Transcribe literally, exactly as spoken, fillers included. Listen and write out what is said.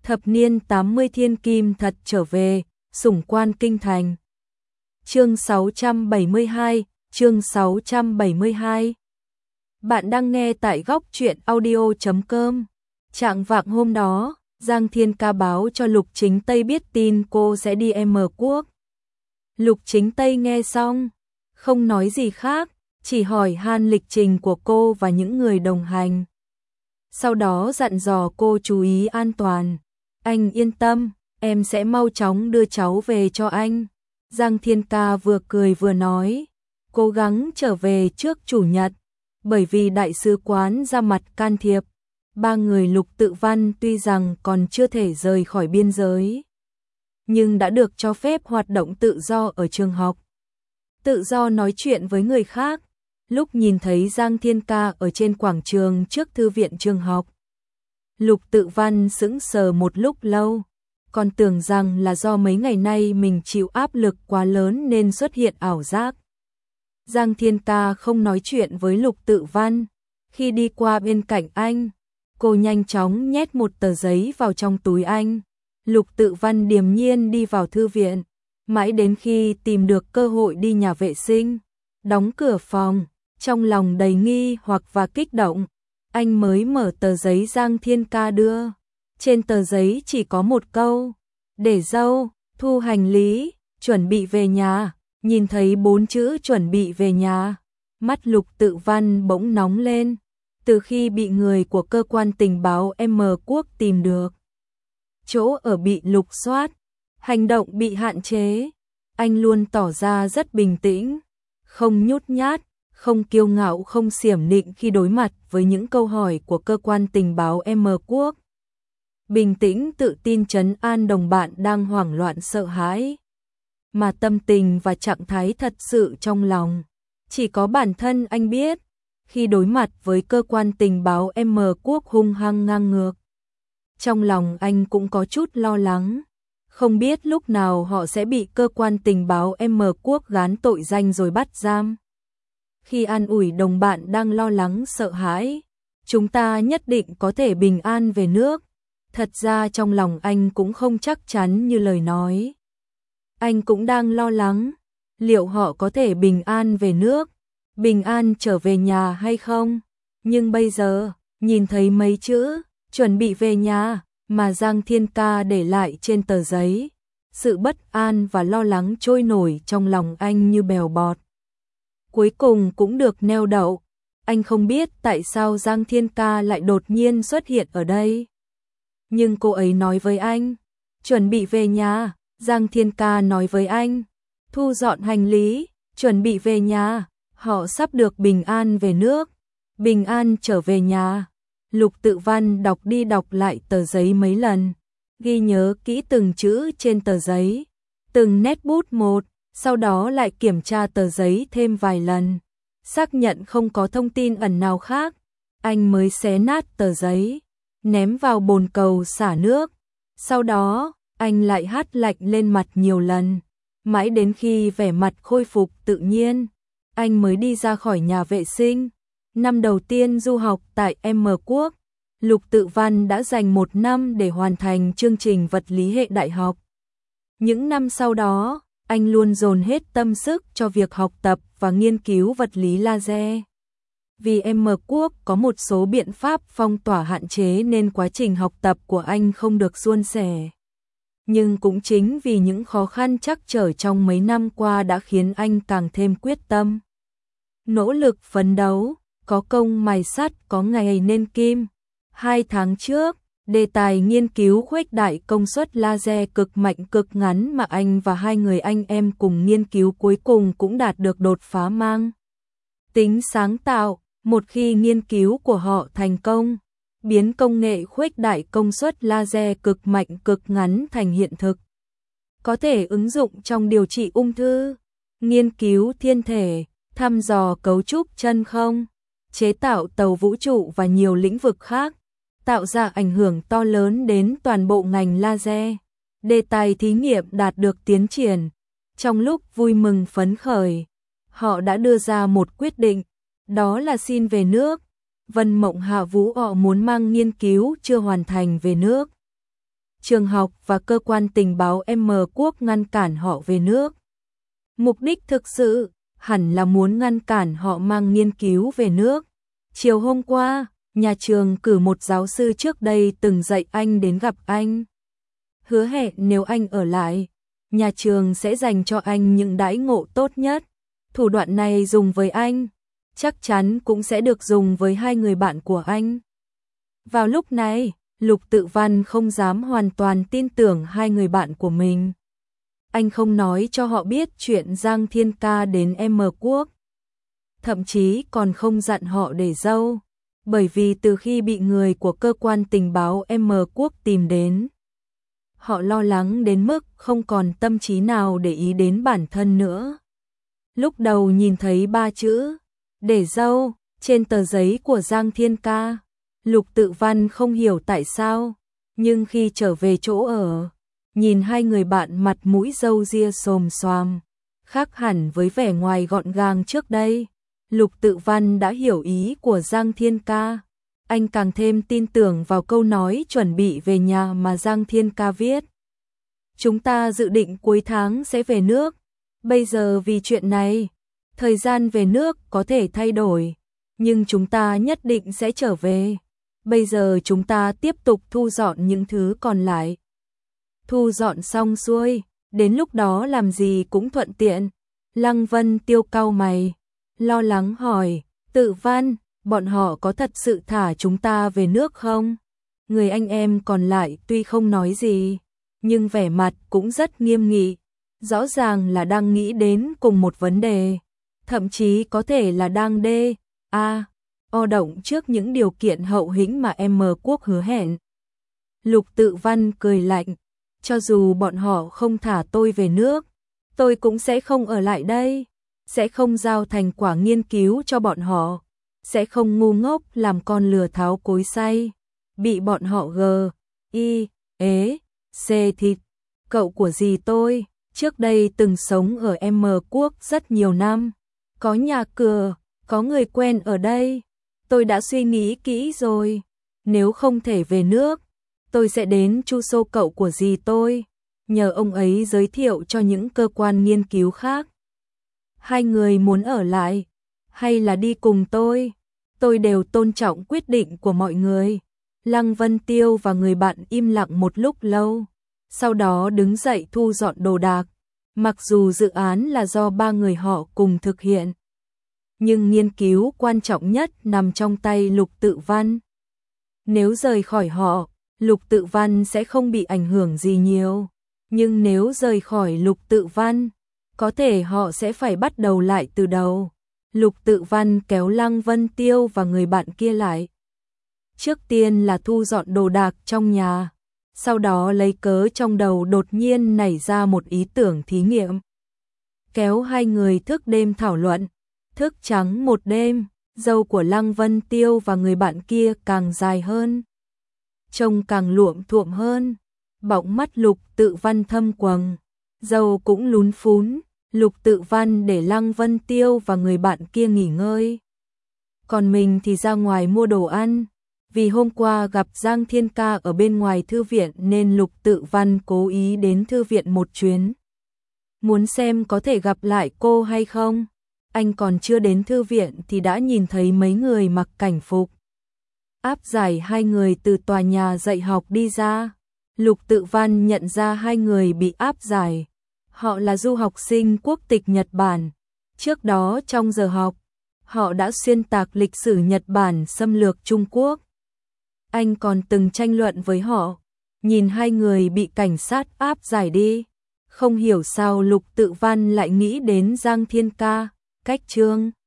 Thập niên tám mươi thiên kim thật trở về, sủng quan kinh thành. Chương sáu trăm bảy mươi hai, chương sáu trăm bảy mươi hai. Bạn đang nghe tại góc truyện audio chấm com. Trạng vạng hôm đó, Giang Thiên Ca báo cho Lục Chính Tây biết tin cô sẽ đi M Quốc. Lục Chính Tây nghe xong, không nói gì khác, chỉ hỏi han lịch trình của cô và những người đồng hành. Sau đó dặn dò cô chú ý an toàn. Anh yên tâm, em sẽ mau chóng đưa cháu về cho anh. Giang Thiên Ca vừa cười vừa nói, cố gắng trở về trước chủ nhật, bởi vì đại sứ quán ra mặt can thiệp. Ba người Lục Tự Văn tuy rằng còn chưa thể rời khỏi biên giới, nhưng đã được cho phép hoạt động tự do ở trường học. Tự do nói chuyện với người khác. Lúc nhìn thấy Giang Thiên Ca ở trên quảng trường trước thư viện trường học, Lục Tự Văn sững sờ một lúc lâu, còn tưởng rằng là do mấy ngày nay mình chịu áp lực quá lớn nên xuất hiện ảo giác. Giang Thiên Ca không nói chuyện với Lục Tự Văn. Khi đi qua bên cạnh anh, cô nhanh chóng nhét một tờ giấy vào trong túi anh. Lục Tự Văn điềm nhiên đi vào thư viện, mãi đến khi tìm được cơ hội đi nhà vệ sinh, đóng cửa phòng, trong lòng đầy nghi hoặc và kích động, anh mới mở tờ giấy Giang Thiên Ca đưa. Trên tờ giấy chỉ có một câu, để dâu, thu hành lý, chuẩn bị về nhà. Nhìn thấy bốn chữ chuẩn bị về nhà, mắt Lục Tự Văn bỗng nóng lên. Từ khi bị người của cơ quan tình báo M Quốc tìm được chỗ ở bị lục soát, hành động bị hạn chế, anh luôn tỏ ra rất bình tĩnh, không nhút nhát, không kiêu ngạo, không xiểm nịnh khi đối mặt với những câu hỏi của cơ quan tình báo M Quốc. Bình tĩnh tự tin trấn an đồng bạn đang hoảng loạn sợ hãi. Mà tâm tình và trạng thái thật sự trong lòng, chỉ có bản thân anh biết. Khi đối mặt với cơ quan tình báo M Quốc hung hăng ngang ngược, trong lòng anh cũng có chút lo lắng. Không biết lúc nào họ sẽ bị cơ quan tình báo M Quốc gán tội danh rồi bắt giam. Khi an ủi đồng bạn đang lo lắng sợ hãi, chúng ta nhất định có thể bình an về nước. Thật ra trong lòng anh cũng không chắc chắn như lời nói. Anh cũng đang lo lắng, liệu họ có thể bình an về nước, bình an trở về nhà hay không? Nhưng bây giờ, nhìn thấy mấy chữ, chuẩn bị về nhà, mà Giang Thiên Ca để lại trên tờ giấy, sự bất an và lo lắng trôi nổi trong lòng anh như bèo bọt. Cuối cùng cũng được neo đậu. Anh không biết tại sao Giang Thiên Ca lại đột nhiên xuất hiện ở đây. Nhưng cô ấy nói với anh, chuẩn bị về nhà. Giang Thiên Ca nói với anh, thu dọn hành lý, chuẩn bị về nhà. Họ sắp được bình an về nước, bình an trở về nhà. Lục Tự Văn đọc đi đọc lại tờ giấy mấy lần, ghi nhớ kỹ từng chữ trên tờ giấy, từng nét bút một, sau đó lại kiểm tra tờ giấy thêm vài lần, xác nhận không có thông tin ẩn nào khác, anh mới xé nát tờ giấy, ném vào bồn cầu xả nước. Sau đó, anh lại hắt lạnh lên mặt nhiều lần, mãi đến khi vẻ mặt khôi phục tự nhiên, anh mới đi ra khỏi nhà vệ sinh. Năm đầu tiên du học tại M Quốc, Lục Tự Văn đã dành một năm để hoàn thành chương trình vật lý hệ đại học. Những năm sau đó, anh luôn dồn hết tâm sức cho việc học tập và nghiên cứu vật lý laser. Vì M Quốc có một số biện pháp phong tỏa hạn chế nên quá trình học tập của anh không được suôn sẻ. Nhưng cũng chính vì những khó khăn trắc trở trong mấy năm qua đã khiến anh càng thêm quyết tâm, nỗ lực phấn đấu, có công mài sắt có ngày nên kim. Hai tháng trước, đề tài nghiên cứu khuếch đại công suất laser cực mạnh cực ngắn mà anh và hai người anh em cùng nghiên cứu cuối cùng cũng đạt được đột phá mang tính sáng tạo. Một khi nghiên cứu của họ thành công, biến công nghệ khuếch đại công suất laser cực mạnh cực ngắn thành hiện thực, có thể ứng dụng trong điều trị ung thư, nghiên cứu thiên thể, thăm dò cấu trúc chân không, chế tạo tàu vũ trụ và nhiều lĩnh vực khác, tạo ra ảnh hưởng to lớn đến toàn bộ ngành laser. Đề tài thí nghiệm đạt được tiến triển. Trong lúc vui mừng phấn khởi, họ đã đưa ra một quyết định, đó là xin về nước. Vân Mộng Hạ Vũ họ muốn mang nghiên cứu chưa hoàn thành về nước. trường học và cơ quan tình báo M quốc ngăn cản họ về nước. Mục đích thực sự hẳn là muốn ngăn cản họ mang nghiên cứu về nước. Chiều hôm qua, nhà trường cử một giáo sư trước đây từng dạy anh đến gặp anh. Hứa hẹn nếu anh ở lại, nhà trường sẽ dành cho anh những đãi ngộ tốt nhất. Thủ đoạn này dùng với anh, chắc chắn cũng sẽ được dùng với hai người bạn của anh. Vào lúc này, Lục Tự Văn không dám hoàn toàn tin tưởng hai người bạn của mình. Anh không nói cho họ biết chuyện Giang Thiên Ca đến M quốc. Thậm chí còn không dặn họ để dâu, bởi vì từ khi bị người của cơ quan tình báo M quốc tìm đến, họ lo lắng đến mức không còn tâm trí nào để ý đến bản thân nữa. Lúc đầu nhìn thấy ba chữ để dâu trên tờ giấy của Giang Thiên Ca, Lục Tự Văn không hiểu tại sao, nhưng khi trở về chỗ ở, nhìn hai người bạn mặt mũi râu ria xồm xoàm, khác hẳn với vẻ ngoài gọn gàng trước đây, Lục Tự Văn đã hiểu ý của Giang Thiên Ca. Anh càng thêm tin tưởng vào câu nói chuẩn bị về nhà mà Giang Thiên Ca viết. Chúng ta dự định cuối tháng sẽ về nước. Bây giờ vì chuyện này, thời gian về nước có thể thay đổi, nhưng chúng ta nhất định sẽ trở về. Bây giờ chúng ta tiếp tục thu dọn những thứ còn lại. Thu dọn xong xuôi, đến lúc đó làm gì cũng thuận tiện. Lăng Vân Tiêu cau mày, lo lắng hỏi, Tự Văn, bọn họ có thật sự thả chúng ta về nước không? Người anh em còn lại tuy không nói gì, nhưng vẻ mặt cũng rất nghiêm nghị. Rõ ràng là đang nghĩ đến cùng một vấn đề, thậm chí có thể là đang đê, a, o động trước những điều kiện hậu hĩnh mà M quốc hứa hẹn. Lục Tự Văn cười lạnh, cho dù bọn họ không thả tôi về nước, tôi cũng sẽ không ở lại đây, sẽ không giao thành quả nghiên cứu cho bọn họ, sẽ không ngu ngốc làm con lừa tháo cối xay, bị bọn họ gờ, y, ế, xê thịt. Cậu của dì tôi trước đây từng sống ở M quốc rất nhiều năm, có nhà cửa, có người quen ở đây. Tôi đã suy nghĩ kỹ rồi, nếu không thể về nước, tôi sẽ đến chu sô cậu của dì tôi, nhờ ông ấy giới thiệu cho những cơ quan nghiên cứu khác. Hai người muốn ở lại, hay là đi cùng tôi, tôi đều tôn trọng quyết định của mọi người. Lăng Vân Tiêu và người bạn im lặng một lúc lâu, sau đó đứng dậy thu dọn đồ đạc. Mặc dù dự án là do ba người họ cùng thực hiện, nhưng nghiên cứu quan trọng nhất nằm trong tay Lục Tự Văn. Nếu rời khỏi họ, Lục Tự Văn sẽ không bị ảnh hưởng gì nhiều, nhưng nếu rời khỏi Lục Tự Văn, có thể họ sẽ phải bắt đầu lại từ đầu. Lục Tự Văn kéo Lăng Vân Tiêu và người bạn kia lại. Trước tiên là thu dọn đồ đạc trong nhà, sau đó lấy cớ trong đầu đột nhiên nảy ra một ý tưởng thí nghiệm. Kéo hai người thức đêm thảo luận, thức trắng một đêm, râu của Lăng Vân Tiêu và người bạn kia càng dài hơn, trông càng luộm thuộm hơn, bọng mắt Lục Tự Văn thâm quầng, râu cũng lún phún. Lục Tự Văn để Lăng Vân Tiêu và người bạn kia nghỉ ngơi, còn mình thì ra ngoài mua đồ ăn. Vì hôm qua gặp Giang Thiên Ca ở bên ngoài thư viện nên Lục Tự Văn cố ý đến thư viện một chuyến, muốn xem có thể gặp lại cô hay không. Anh còn chưa đến thư viện thì đã nhìn thấy mấy người mặc cảnh phục áp giải hai người từ tòa nhà dạy học đi ra. Lục Tự Văn nhận ra hai người bị áp giải, họ là du học sinh quốc tịch Nhật Bản. Trước đó trong giờ học, họ đã xuyên tạc lịch sử Nhật Bản xâm lược Trung Quốc. Anh còn từng tranh luận với họ, nhìn hai người bị cảnh sát áp giải đi, không hiểu sao Lục Tự Văn lại nghĩ đến Giang Thiên Ca, cách Trương